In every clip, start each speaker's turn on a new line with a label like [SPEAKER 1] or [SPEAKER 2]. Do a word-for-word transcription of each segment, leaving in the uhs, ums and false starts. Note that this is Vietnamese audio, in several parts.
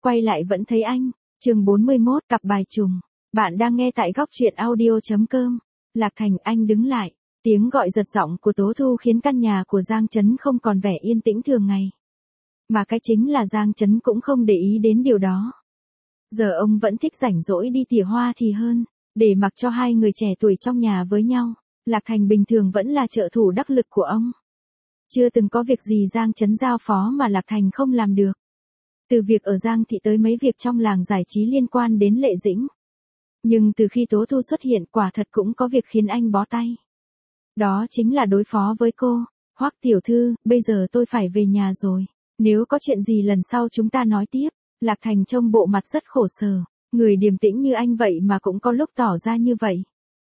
[SPEAKER 1] quay lại vẫn thấy anh. Chương bốn mươi mốt, cặp bài trùng. Bạn đang nghe tại góc truyện audio chấm com. Lạc Thành, anh đứng lại. Tiếng gọi giật giọng của Tố Thu khiến căn nhà của Giang Chấn không còn vẻ yên tĩnh thường ngày. Mà cái chính là Giang Chấn cũng không để ý đến điều đó. Giờ ông vẫn thích rảnh rỗi đi tỉa hoa thì hơn, để mặc cho hai người trẻ tuổi trong nhà với nhau. Lạc Thành bình thường vẫn là trợ thủ đắc lực của ông. Chưa từng có việc gì Giang Chấn giao phó mà Lạc Thành không làm được. Từ việc ở Giang Thị tới mấy việc trong làng giải trí liên quan đến Lệ Dĩnh. Nhưng từ khi Tố Thu xuất hiện quả thật cũng có việc khiến anh bó tay. Đó chính là đối phó với cô. Hoắc tiểu thư, bây giờ tôi phải về nhà rồi. Nếu có chuyện gì lần sau chúng ta nói tiếp. Lạc Thành trông bộ mặt rất khổ sở. Người điềm tĩnh như anh vậy mà cũng có lúc tỏ ra như vậy.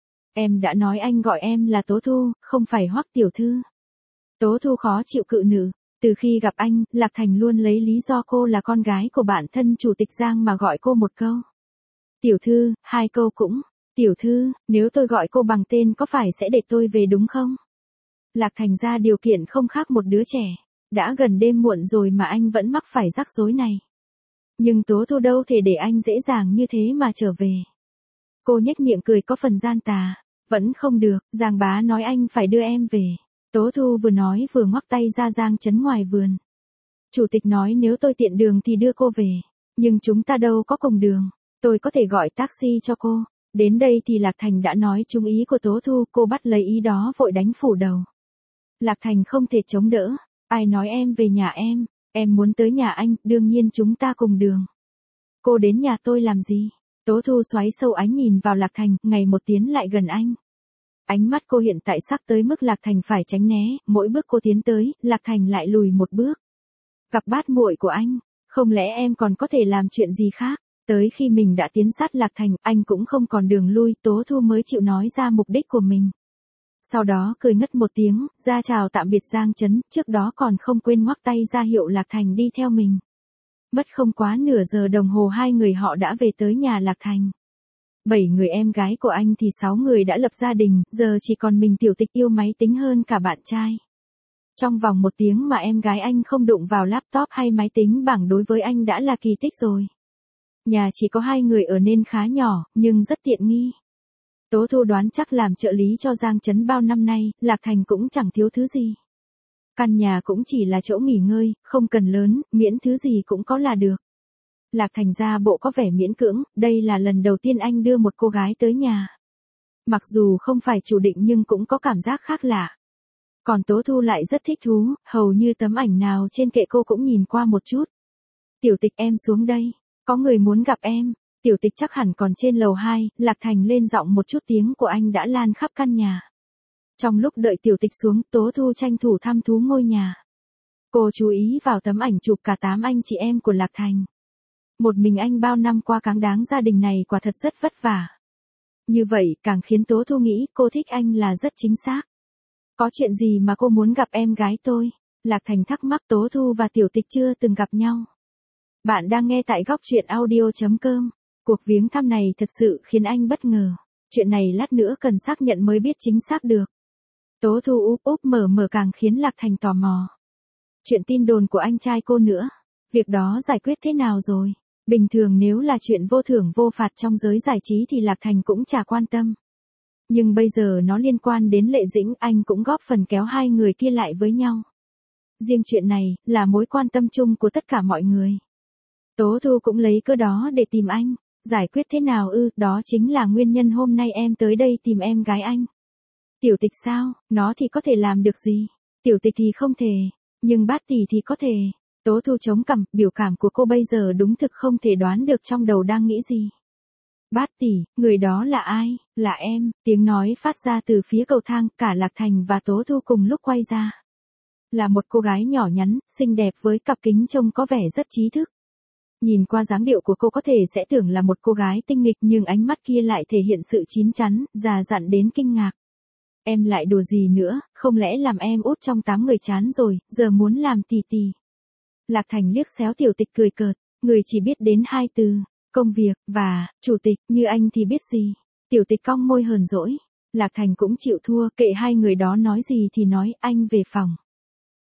[SPEAKER 1] Em đã nói anh gọi em là Tố Thu, không phải Hoắc tiểu thư. Tố Thu khó chịu cự nữ. Từ khi gặp anh, Lạc Thành luôn lấy lý do cô là con gái của bạn thân chủ tịch Giang mà gọi cô một câu. Tiểu thư, hai câu cũng. Tiểu thư, nếu tôi gọi cô bằng tên có phải sẽ để tôi về đúng không? Lạc Thành ra điều kiện không khác một đứa trẻ. Đã gần đêm muộn rồi mà anh vẫn mắc phải rắc rối này. Nhưng Tố Thu đâu thể để anh dễ dàng như thế mà trở về. Cô nhếch miệng cười có phần gian tà. Vẫn không được, Giang bá nói anh phải đưa em về. Tố Thu vừa nói vừa ngoắc tay ra Giang Chấn ngoài vườn. Chủ tịch nói nếu tôi tiện đường thì đưa cô về. Nhưng chúng ta đâu có cùng đường. Tôi có thể gọi taxi cho cô. Đến đây thì Lạc Thành đã nói trúng ý của Tố Thu. Cô bắt lấy ý đó vội đánh phủ đầu. Lạc Thành không thể chống đỡ. Ai nói em về nhà em. Em muốn tới nhà anh, đương nhiên chúng ta cùng đường. Cô đến nhà tôi làm gì? Tố Thu xoáy sâu ánh nhìn vào Lạc Thành, ngày một tiến lại gần anh. Ánh mắt cô hiện tại sắc tới mức Lạc Thành phải tránh né, mỗi bước cô tiến tới, Lạc Thành lại lùi một bước. Gặp bát muội của anh, không lẽ em còn có thể làm chuyện gì khác? Tới khi mình đã tiến sát Lạc Thành, anh cũng không còn đường lui, Tố Thu mới chịu nói ra mục đích của mình. Sau đó cười ngất một tiếng, ra chào tạm biệt Giang Chấn, trước đó còn không quên ngoắc tay ra hiệu Lạc Thành đi theo mình. Mất không quá nửa giờ đồng hồ hai người họ đã về tới nhà Lạc Thành. Bảy người em gái của anh thì sáu người đã lập gia đình, giờ chỉ còn mình Tiểu Tịch yêu máy tính hơn cả bạn trai. Trong vòng một tiếng mà em gái anh không đụng vào laptop hay máy tính bảng đối với anh đã là kỳ tích rồi. Nhà chỉ có hai người ở nên khá nhỏ, nhưng rất tiện nghi. Tố Thu đoán chắc làm trợ lý cho Giang Chấn bao năm nay, Lạc Thành cũng chẳng thiếu thứ gì. Căn nhà cũng chỉ là chỗ nghỉ ngơi, không cần lớn, miễn thứ gì cũng có là được. Lạc Thành ra bộ có vẻ miễn cưỡng, đây là lần đầu tiên anh đưa một cô gái tới nhà. Mặc dù không phải chủ định nhưng cũng có cảm giác khác lạ. Còn Tố Thu lại rất thích thú, hầu như tấm ảnh nào trên kệ cô cũng nhìn qua một chút. Tiểu Tịch em xuống đây, có người muốn gặp em. Tiểu Tịch chắc hẳn còn trên lầu hai, Lạc Thành lên giọng một chút tiếng của anh đã lan khắp căn nhà. Trong lúc đợi Tiểu Tịch xuống, Tố Thu tranh thủ thăm thú ngôi nhà. Cô chú ý vào tấm ảnh chụp cả tám anh chị em của Lạc Thành. Một mình anh bao năm qua cáng đáng gia đình này quả thật rất vất vả. Như vậy càng khiến Tố Thu nghĩ cô thích anh là rất chính xác. Có chuyện gì mà cô muốn gặp em gái tôi? Lạc Thành thắc mắc. Tố Thu và Tiểu Tịch chưa từng gặp nhau. Bạn đang nghe tại góc truyện audio chấm com. Cuộc viếng thăm này thật sự khiến anh bất ngờ. Chuyện này lát nữa cần xác nhận mới biết chính xác được. Tố Thu úp úp mở mở càng khiến Lạc Thành tò mò. Chuyện tin đồn của anh trai cô nữa. Việc đó giải quyết thế nào rồi? Bình thường nếu là chuyện vô thưởng vô phạt trong giới giải trí thì Lạc Thành cũng chả quan tâm. Nhưng bây giờ nó liên quan đến Lệ Dĩnh, anh cũng góp phần kéo hai người kia lại với nhau. Riêng chuyện này, là mối quan tâm chung của tất cả mọi người. Tố Thu cũng lấy cớ đó để tìm anh. Giải quyết thế nào ư, đó chính là nguyên nhân hôm nay em tới đây tìm em gái anh. Tiểu Tịch sao, nó thì có thể làm được gì? Tiểu Tịch thì không thể, nhưng Bát tỷ thì có thể. Tố Thu chống cằm, biểu cảm của cô bây giờ đúng thực không thể đoán được trong đầu đang nghĩ gì. Bát tỷ, người đó là ai? Là em, tiếng nói phát ra từ phía cầu thang, cả Lạc Thành và Tố Thu cùng lúc quay ra. Là một cô gái nhỏ nhắn, xinh đẹp với cặp kính trông có vẻ rất trí thức. Nhìn qua dáng điệu của cô có thể sẽ tưởng là một cô gái tinh nghịch nhưng ánh mắt kia lại thể hiện sự chín chắn, già dặn đến kinh ngạc. Em lại đùa gì nữa, không lẽ làm em út trong tám người chán rồi, giờ muốn làm tì tì. Lạc Thành liếc xéo Tiểu Tịch cười cợt, người chỉ biết đến hai từ, công việc, và, chủ tịch, như anh thì biết gì. Tiểu Tịch cong môi hờn dỗi. Lạc Thành cũng chịu thua, kệ hai người đó nói gì thì nói, anh về phòng.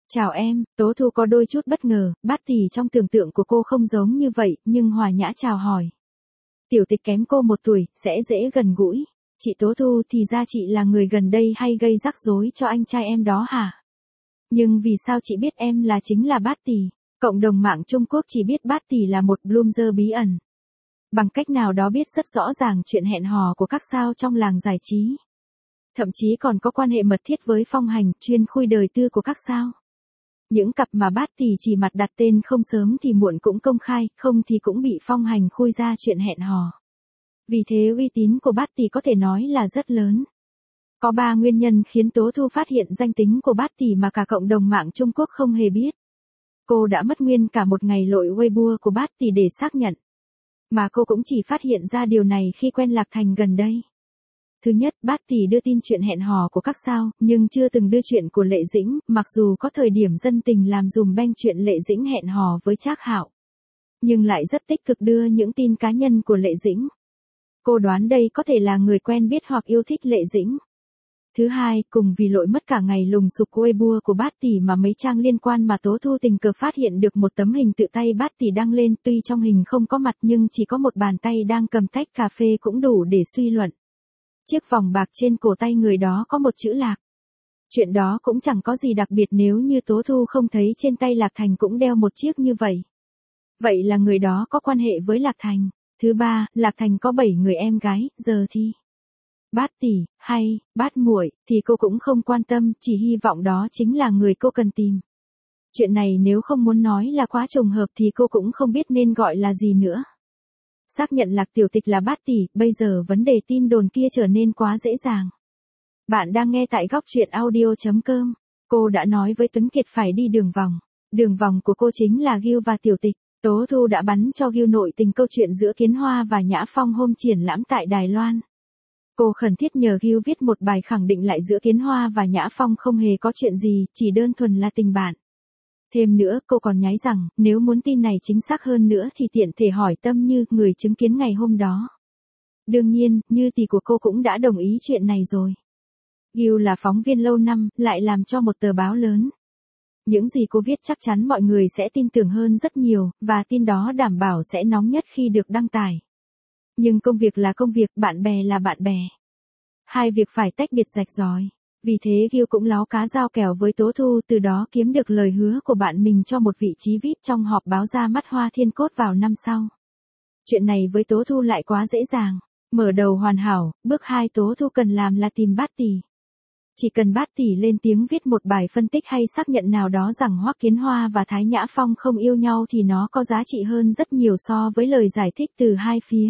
[SPEAKER 1] Chào em, Tố Thu có đôi chút bất ngờ, Bát Tỷ trong tưởng tượng của cô không giống như vậy, nhưng hòa nhã chào hỏi. Tiểu Tịch kém cô một tuổi, sẽ dễ gần gũi. Chị Tố Thu, thì ra chị là người gần đây hay gây rắc rối cho anh trai em đó hả? Nhưng vì sao chị biết em là chính là Bát Tỷ? Cộng đồng mạng Trung Quốc chỉ biết Bát Tỷ là một bloomer bí ẩn. Bằng cách nào đó biết rất rõ ràng chuyện hẹn hò của các sao trong làng giải trí. Thậm chí còn có quan hệ mật thiết với Phong Hành, chuyên khui đời tư của các sao. Những cặp mà Bát Tỷ chỉ mặt đặt tên không sớm thì muộn cũng công khai, không thì cũng bị Phong Hành khui ra chuyện hẹn hò. Vì thế uy tín của Bát Tỷ có thể nói là rất lớn. Có ba nguyên nhân khiến Tố Thu phát hiện danh tính của Bát Tỷ mà cả cộng đồng mạng Trung Quốc không hề biết. Cô đã mất nguyên cả một ngày lội Weibo của Bát Tỷ để xác nhận. Mà cô cũng chỉ phát hiện ra điều này khi quen Lạc Thành gần đây. Thứ nhất, Bát Tỷ đưa tin chuyện hẹn hò của các sao, nhưng chưa từng đưa chuyện của Lệ Dĩnh, mặc dù có thời điểm dân tình làm dùm beng chuyện Lệ Dĩnh hẹn hò với Trác Hạo. Nhưng lại rất tích cực đưa những tin cá nhân của Lệ Dĩnh. Cô đoán đây có thể là người quen biết hoặc yêu thích Lệ Dĩnh. Thứ hai, cùng vì lội mất cả ngày lùng sục Weibo của Bát Tỷ mà mấy trang liên quan mà Tố Thu tình cờ phát hiện được một tấm hình tự tay Bát Tỷ đăng lên, tuy trong hình không có mặt nhưng chỉ có một bàn tay đang cầm tách cà phê cũng đủ để suy luận. Chiếc vòng bạc trên cổ tay người đó có một chữ Lạc. Chuyện đó cũng chẳng có gì đặc biệt nếu như Tố Thu không thấy trên tay Lạc Thành cũng đeo một chiếc như vậy. Vậy là người đó có quan hệ với Lạc Thành. Thứ ba, Lạc Thành có bảy người em gái, giờ thì Bát Tỷ, hay Bát muội thì cô cũng không quan tâm, chỉ hy vọng đó chính là người cô cần tìm. Chuyện này nếu không muốn nói là quá trùng hợp thì cô cũng không biết nên gọi là gì nữa. Xác nhận Lạc Tiểu Tịch là Bát Tỷ, bây giờ vấn đề tin đồn kia trở nên quá dễ dàng. Bạn đang nghe tại góc truyện audio chấm com. Cô đã nói với Tuấn Kiệt phải đi đường vòng. Đường vòng của cô chính là Gil và Tiểu Tịch. Tố Thu đã bắn cho Gil nội tình câu chuyện giữa Kiến Hoa và Nhã Phong hôm triển lãm tại Đài Loan. Cô khẩn thiết nhờ Gil viết một bài khẳng định lại giữa Kiến Hoa và Nhã Phong không hề có chuyện gì, chỉ đơn thuần là tình bạn. Thêm nữa, cô còn nhái rằng, nếu muốn tin này chính xác hơn nữa thì tiện thể hỏi Tâm Như, người chứng kiến ngày hôm đó. Đương nhiên, Như tỷ của cô cũng đã đồng ý chuyện này rồi. Gil là phóng viên lâu năm, lại làm cho một tờ báo lớn. Những gì cô viết chắc chắn mọi người sẽ tin tưởng hơn rất nhiều, và tin đó đảm bảo sẽ nóng nhất khi được đăng tải. Nhưng công việc là công việc, bạn bè là bạn bè. Hai việc phải tách biệt rạch ròi. Vì thế Gil cũng láo cá giao kèo với Tố Thu, từ đó kiếm được lời hứa của bạn mình cho một vị trí vi ai pi trong họp báo ra mắt Hoa Thiên Cốt vào năm sau. Chuyện này với Tố Thu lại quá dễ dàng. Mở đầu hoàn hảo, bước hai Tố Thu cần làm là tìm Bát Tỷ. Chỉ cần Bát Tỷ lên tiếng viết một bài phân tích hay xác nhận nào đó rằng Hoắc Kiến Hoa và Thái Nhã Phong không yêu nhau thì nó có giá trị hơn rất nhiều so với lời giải thích từ hai phía.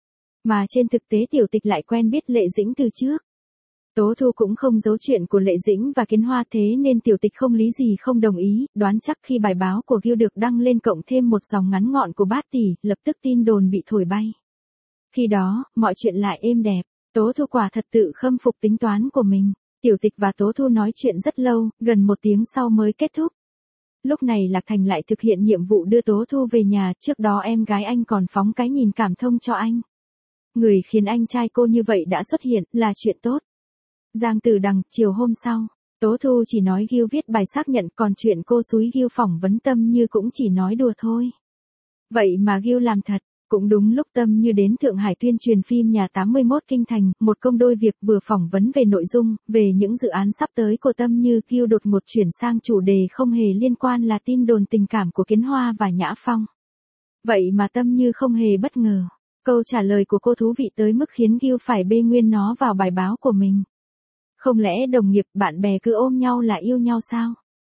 [SPEAKER 1] Mà trên thực tế Tiểu Tịch lại quen biết Lệ Dĩnh từ trước. Tố Thu cũng không giấu chuyện của Lệ Dĩnh và Kiến Hoa, thế nên Tiểu Tịch không lý gì không đồng ý, đoán chắc khi bài báo của Gil được đăng lên cộng thêm một dòng ngắn gọn của Bát Tỷ, lập tức tin đồn bị thổi bay. Khi đó, mọi chuyện lại êm đẹp, Tố Thu quả thật tự khâm phục tính toán của mình. Tiểu Tịch và Tố Thu nói chuyện rất lâu, gần một tiếng sau mới kết thúc. Lúc này Lạc Thành lại thực hiện nhiệm vụ đưa Tố Thu về nhà, trước đó em gái anh còn phóng cái nhìn cảm thông cho anh. Người khiến anh trai cô như vậy đã xuất hiện, là chuyện tốt. Giang Tử Đằng, chiều hôm sau, Tố Thu chỉ nói Gil viết bài xác nhận, còn chuyện cô xúi Gil phỏng vấn Tâm Như cũng chỉ nói đùa thôi. Vậy mà Gil làm thật. Cũng đúng lúc Tâm Như đến Thượng Hải tuyên truyền phim Nhà tám mươi mốt Kinh Thành, một công đôi việc vừa phỏng vấn về nội dung, về những dự án sắp tới của Tâm Như, Gil đột ngột chuyển sang chủ đề không hề liên quan là tin đồn tình cảm của Kiến Hoa và Nhã Phong. Vậy mà Tâm Như không hề bất ngờ. Câu trả lời của cô thú vị tới mức khiến Gil phải bê nguyên nó vào bài báo của mình. Không lẽ đồng nghiệp, bạn bè cứ ôm nhau là yêu nhau sao?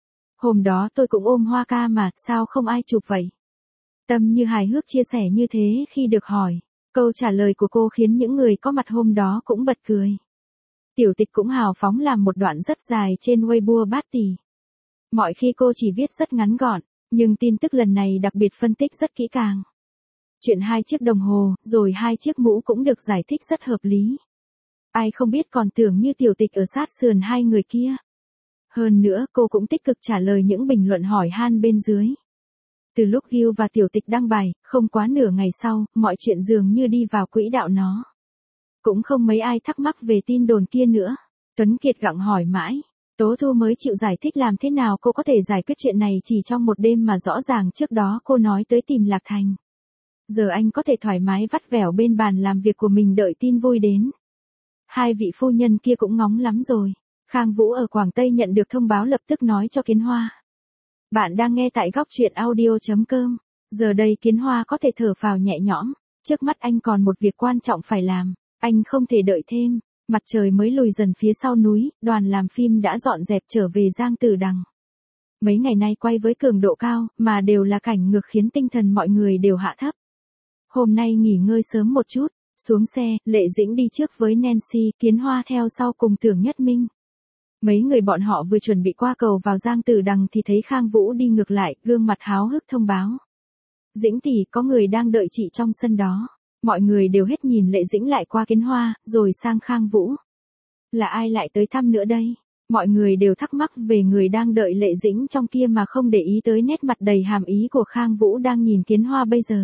[SPEAKER 1] Hôm đó tôi cũng ôm Hoa ca mà, sao không ai chụp vậy? Tâm Như hài hước chia sẻ như thế khi được hỏi. Câu trả lời của cô khiến những người có mặt hôm đó cũng bật cười. Tiểu Tịch cũng hào phóng làm một đoạn rất dài trên Weibo Bát Tỷ. Mọi khi cô chỉ viết rất ngắn gọn, nhưng tin tức lần này đặc biệt phân tích rất kỹ càng. Chuyện hai chiếc đồng hồ, rồi hai chiếc mũ cũng được giải thích rất hợp lý. Ai không biết còn tưởng như Tiểu Tịch ở sát sườn hai người kia. Hơn nữa cô cũng tích cực trả lời những bình luận hỏi han bên dưới. Từ lúc Gil và Tiểu Tịch đăng bài, không quá nửa ngày sau, mọi chuyện dường như đi vào quỹ đạo nó. Cũng không mấy ai thắc mắc về tin đồn kia nữa. Tuấn Kiệt gặng hỏi mãi. Tố Thu mới chịu giải thích làm thế nào cô có thể giải quyết chuyện này chỉ trong một đêm mà rõ ràng trước đó cô nói tới tìm Lạc Thành. Giờ anh có thể thoải mái vắt vẻo bên bàn làm việc của mình đợi tin vui đến. Hai vị phu nhân kia cũng ngóng lắm rồi. Khang Vũ ở Quảng Tây nhận được thông báo lập tức nói cho Kiến Hoa. Bạn đang nghe tại góc truyện audio.com. Giờ đây Kiến Hoa có thể thở phào nhẹ nhõm. Trước mắt anh còn một việc quan trọng phải làm. Anh không thể đợi thêm. Mặt trời mới lùi dần phía sau núi, đoàn làm phim đã dọn dẹp trở về Giang Tử Đằng. Mấy ngày nay quay với cường độ cao, mà đều là cảnh ngược khiến tinh thần mọi người đều hạ thấp. Hôm nay nghỉ ngơi sớm một chút, xuống xe, Lệ Dĩnh đi trước với Nancy, Kiến Hoa theo sau cùng Tưởng Nhất Minh. Mấy người bọn họ vừa chuẩn bị qua cầu vào Giang Tử Đằng thì thấy Khang Vũ đi ngược lại, gương mặt háo hức thông báo. Dĩnh tỷ, có người đang đợi chị trong sân đó. Mọi người đều hết nhìn Lệ Dĩnh lại qua Kiến Hoa, rồi sang Khang Vũ. Là ai lại tới thăm nữa đây? Mọi người đều thắc mắc về người đang đợi Lệ Dĩnh trong kia mà không để ý tới nét mặt đầy hàm ý của Khang Vũ đang nhìn Kiến Hoa bây giờ.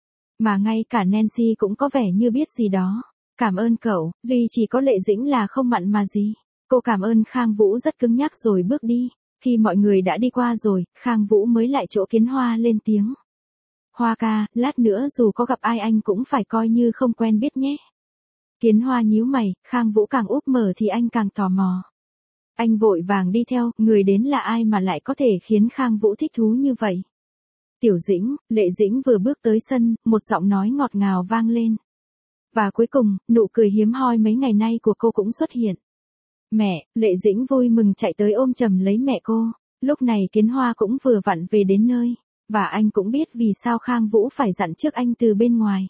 [SPEAKER 1] Mà ngay cả Nancy cũng có vẻ như biết gì đó. Cảm ơn cậu, duy chỉ có Lệ Dĩnh là không mặn mà gì. Cô cảm ơn Khang Vũ rất cứng nhắc rồi bước đi. Khi mọi người đã đi qua rồi, Khang Vũ mới lại chỗ Kiến Hoa lên tiếng. Hoa ca, lát nữa dù có gặp ai anh cũng phải coi như không quen biết nhé. Kiến Hoa nhíu mày, Khang Vũ càng úp mở thì anh càng tò mò. Anh vội vàng đi theo, người đến là ai mà lại có thể khiến Khang Vũ thích thú như vậy. Tiểu Dĩnh, Lệ Dĩnh vừa bước tới sân, một giọng nói ngọt ngào vang lên. Và cuối cùng, nụ cười hiếm hoi mấy ngày nay của cô cũng xuất hiện. Mẹ, Lệ Dĩnh vui mừng chạy tới ôm chầm lấy mẹ cô. Lúc này Kiến Hoa cũng vừa vặn về đến nơi. Và anh cũng biết vì sao Khang Vũ phải dặn trước anh từ bên ngoài.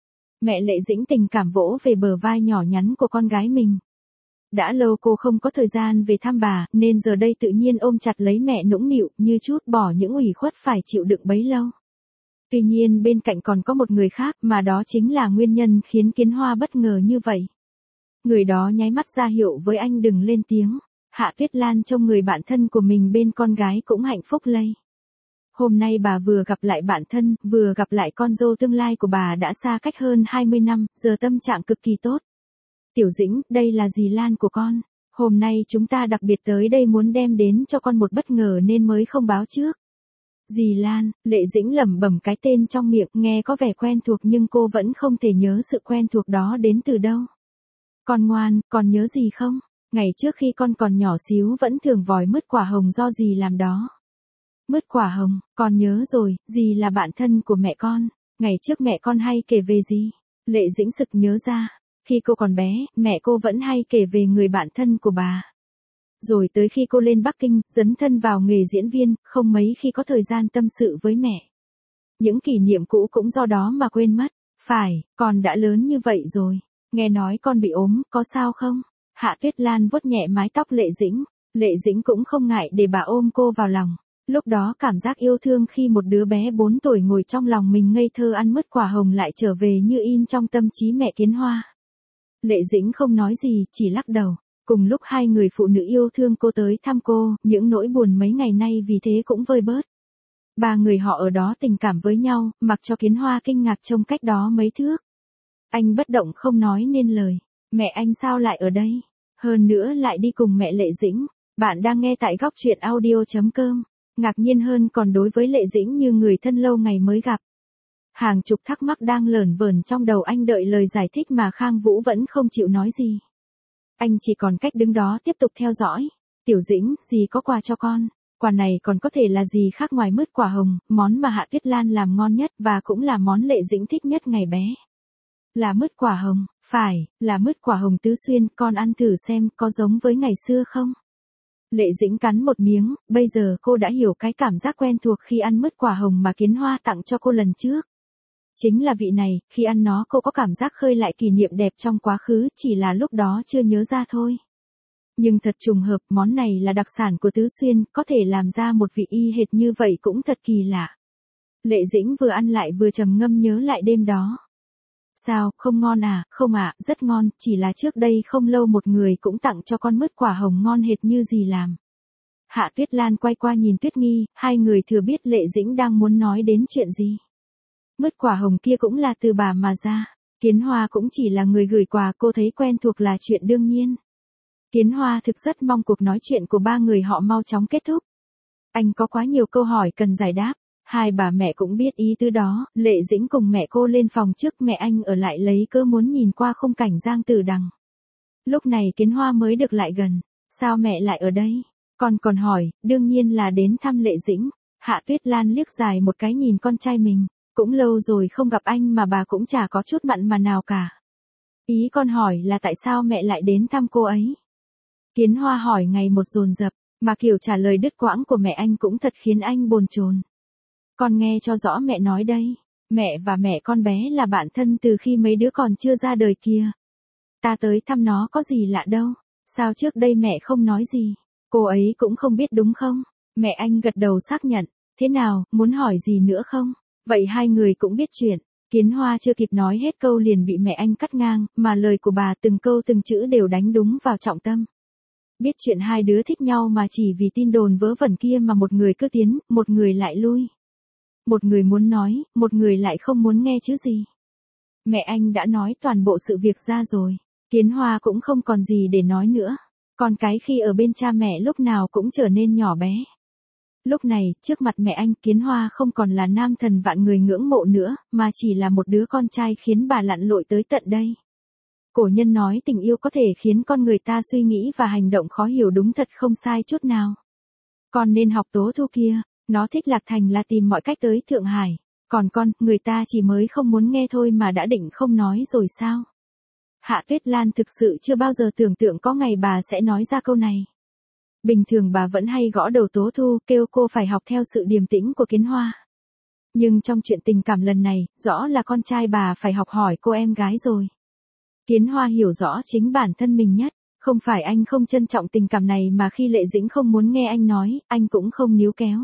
[SPEAKER 1] Mẹ Lệ Dĩnh tình cảm vỗ về bờ vai nhỏ nhắn của con gái mình. Đã lâu cô không có thời gian về thăm bà, nên giờ đây tự nhiên ôm chặt lấy mẹ nũng nịu, như chút bỏ những ủy khuất phải chịu đựng bấy lâu. Tuy nhiên bên cạnh còn có một người khác, mà đó chính là nguyên nhân khiến Kiến Hoa bất ngờ như vậy. Người đó nháy mắt ra hiệu với anh đừng lên tiếng. Hạ Tuyết Lan trông người bạn thân của mình bên con gái cũng hạnh phúc lây. Hôm nay bà vừa gặp lại bạn thân, vừa gặp lại con dâu tương lai của bà đã xa cách hơn hai mươi năm, giờ tâm trạng cực kỳ tốt. Tiểu Dĩnh, đây là dì Lan của con. Hôm nay chúng ta đặc biệt tới đây muốn đem đến cho con một bất ngờ nên mới không báo trước. Dì Lan, Lệ Dĩnh lẩm bẩm cái tên trong miệng, nghe có vẻ quen thuộc nhưng cô vẫn không thể nhớ sự quen thuộc đó đến từ đâu. Con ngoan, con nhớ gì không? Ngày trước khi con còn nhỏ xíu vẫn thường vòi mứt quả hồng do dì làm đó. Mứt quả hồng, con nhớ rồi, dì là bạn thân của mẹ con. Ngày trước mẹ con hay kể về dì. Lệ Dĩnh sực nhớ ra. Khi cô còn bé, mẹ cô vẫn hay kể về người bạn thân của bà. Rồi tới khi cô lên Bắc Kinh, dấn thân vào nghề diễn viên, không mấy khi có thời gian tâm sự với mẹ. Những kỷ niệm cũ cũng do đó mà quên mất. Phải, con đã lớn như vậy rồi. Nghe nói con bị ốm, có sao không? Hạ Tuyết Lan vuốt nhẹ mái tóc Lệ Dĩnh. Lệ Dĩnh cũng không ngại để bà ôm cô vào lòng. Lúc đó cảm giác yêu thương khi một đứa bé bốn tuổi ngồi trong lòng mình ngây thơ ăn mứt quả hồng lại trở về như in trong tâm trí mẹ Kiến Hoa. Lệ Dĩnh không nói gì, chỉ lắc đầu. Cùng lúc hai người phụ nữ yêu thương cô tới thăm cô, những nỗi buồn mấy ngày nay vì thế cũng vơi bớt. Ba người họ ở đó tình cảm với nhau, mặc cho Kiến Hoa kinh ngạc trông cách đó mấy thước. Anh bất động không nói nên lời. Mẹ anh sao lại ở đây? Hơn nữa lại đi cùng mẹ Lệ Dĩnh. Bạn đang nghe tại góc truyện audio.com. Ngạc nhiên hơn còn đối với Lệ Dĩnh như người thân lâu ngày mới gặp. Hàng chục thắc mắc đang lởn vởn trong đầu anh đợi lời giải thích mà Khang Vũ vẫn không chịu nói gì. Anh chỉ còn cách đứng đó tiếp tục theo dõi. Tiểu Dĩnh, dì có quà cho con. Quà này còn có thể là gì khác ngoài mứt quả hồng, món mà Hạ Tuyết Lan làm ngon nhất và cũng là món Lệ Dĩnh thích nhất ngày bé. Là mứt quả hồng, phải, là mứt quả hồng Tứ Xuyên, con ăn thử xem có giống với ngày xưa không? Lệ Dĩnh cắn một miếng, bây giờ cô đã hiểu cái cảm giác quen thuộc khi ăn mứt quả hồng mà Kiến Hoa tặng cho cô lần trước. Chính là vị này, khi ăn nó cô có cảm giác khơi lại kỷ niệm đẹp trong quá khứ, chỉ là lúc đó chưa nhớ ra thôi. Nhưng thật trùng hợp, món này là đặc sản của Tứ Xuyên, có thể làm ra một vị y hệt như vậy cũng thật kỳ lạ. Lệ Dĩnh vừa ăn lại vừa trầm ngâm nhớ lại đêm đó. Sao, không ngon à? Không ạ, rất ngon, chỉ là trước đây không lâu một người cũng tặng cho con mứt quả hồng ngon hệt như dì làm. Hạ Tuyết Lan quay qua nhìn Tuyết Nghi, hai người thừa biết Lệ Dĩnh đang muốn nói đến chuyện gì. Mứt quả hồng kia cũng là từ bà mà ra. Kiến Hoa cũng chỉ là người gửi quà, cô thấy quen thuộc là chuyện đương nhiên. Kiến Hoa thực rất mong cuộc nói chuyện của ba người họ mau chóng kết thúc. Anh có quá nhiều câu hỏi cần giải đáp. Hai bà mẹ cũng biết ý tứ đó, Lệ Dĩnh cùng mẹ cô lên phòng trước, mẹ anh ở lại lấy cớ muốn nhìn qua khung cảnh Giang Tử Đằng. Lúc này Kiến Hoa mới được lại gần. Sao mẹ lại ở đây? Con còn hỏi, đương nhiên là đến thăm Lệ Dĩnh. Hạ Tuyết Lan liếc dài một cái nhìn con trai mình. Cũng lâu rồi không gặp anh mà bà cũng chả có chút mặn mà nào cả. Ý con hỏi là tại sao mẹ lại đến thăm cô ấy? Kiến Hoa hỏi ngày một dồn dập, mà kiểu trả lời đứt quãng của mẹ anh cũng thật khiến anh bồn chồn. Con nghe cho rõ mẹ nói đây. Mẹ và mẹ con bé là bạn thân từ khi mấy đứa còn chưa ra đời kia. Ta tới thăm nó có gì lạ đâu. Sao trước đây mẹ không nói gì? Cô ấy cũng không biết đúng không? Mẹ anh gật đầu xác nhận. Thế nào, muốn hỏi gì nữa không? Vậy hai người cũng biết chuyện. Kiến Hoa chưa kịp nói hết câu liền bị mẹ anh cắt ngang, mà lời của bà từng câu từng chữ đều đánh đúng vào trọng tâm. Biết chuyện hai đứa thích nhau mà chỉ vì tin đồn vớ vẩn kia mà một người cứ tiến, một người lại lui. Một người muốn nói, một người lại không muốn nghe chứ gì. Mẹ anh đã nói toàn bộ sự việc ra rồi. Kiến Hoa cũng không còn gì để nói nữa. Con cái khi ở bên cha mẹ lúc nào cũng trở nên nhỏ bé. Lúc này, trước mặt mẹ anh, Kiến Hoa không còn là nam thần vạn người ngưỡng mộ nữa, mà chỉ là một đứa con trai khiến bà lặn lội tới tận đây. Cổ nhân nói tình yêu có thể khiến con người ta suy nghĩ và hành động khó hiểu, đúng thật không sai chút nào. Con nên học Tố Thu kia, nó thích Lạc Thành là tìm mọi cách tới Thượng Hải. Còn con, người ta chỉ mới không muốn nghe thôi mà đã định không nói rồi sao? Hạ Tuyết Lan thực sự chưa bao giờ tưởng tượng có ngày bà sẽ nói ra câu này. Bình thường bà vẫn hay gõ đầu Tố Thu, kêu cô phải học theo sự điềm tĩnh của Kiến Hoa. Nhưng trong chuyện tình cảm lần này, rõ là con trai bà phải học hỏi cô em gái rồi. Kiến Hoa hiểu rõ chính bản thân mình nhất. Không phải anh không trân trọng tình cảm này mà khi Lệ Dĩnh không muốn nghe anh nói, anh cũng không níu kéo.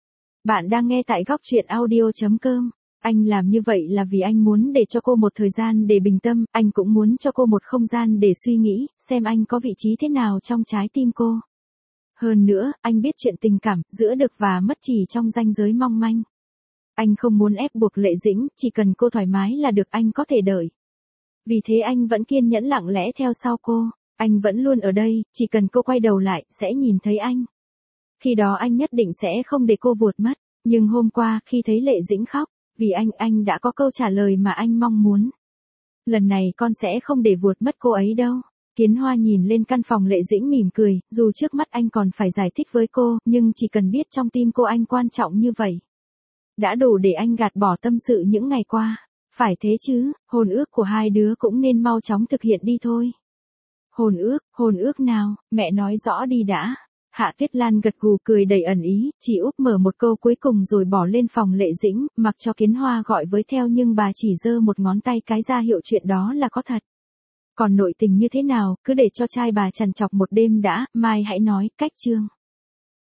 [SPEAKER 1] Bạn đang nghe tại góc truyện audio chấm com. Anh làm như vậy là vì anh muốn để cho cô một thời gian để bình tâm, anh cũng muốn cho cô một không gian để suy nghĩ, xem anh có vị trí thế nào trong trái tim cô. Hơn nữa, anh biết chuyện tình cảm, giữa được và mất chỉ trong ranh giới mong manh. Anh không muốn ép buộc Lệ Dĩnh, chỉ cần cô thoải mái là được, anh có thể đợi. Vì thế anh vẫn kiên nhẫn lặng lẽ theo sau cô. Anh vẫn luôn ở đây, chỉ cần cô quay đầu lại, sẽ nhìn thấy anh. Khi đó anh nhất định sẽ không để cô vụt mất. Nhưng hôm qua, khi thấy Lệ Dĩnh khóc, vì anh, anh đã có câu trả lời mà anh mong muốn. Lần này con sẽ không để vụt mất cô ấy đâu. Kiến Hoa nhìn lên căn phòng Lệ Dĩnh mỉm cười, dù trước mắt anh còn phải giải thích với cô, nhưng chỉ cần biết trong tim cô anh quan trọng như vậy. Đã đủ để anh gạt bỏ tâm sự những ngày qua. Phải thế chứ, hôn ước của hai đứa cũng nên mau chóng thực hiện đi thôi. Hôn ước, hôn ước nào, mẹ nói rõ đi đã. Hạ Tuyết Lan gật gù cười đầy ẩn ý, chỉ úp mở một câu cuối cùng rồi bỏ lên phòng Lệ Dĩnh, mặc cho Kiến Hoa gọi với theo nhưng bà chỉ giơ một ngón tay cái ra hiệu chuyện đó là có thật. Còn nội tình như thế nào, cứ để cho trai bà trằn trọc một đêm đã, mai hãy nói, cách chương.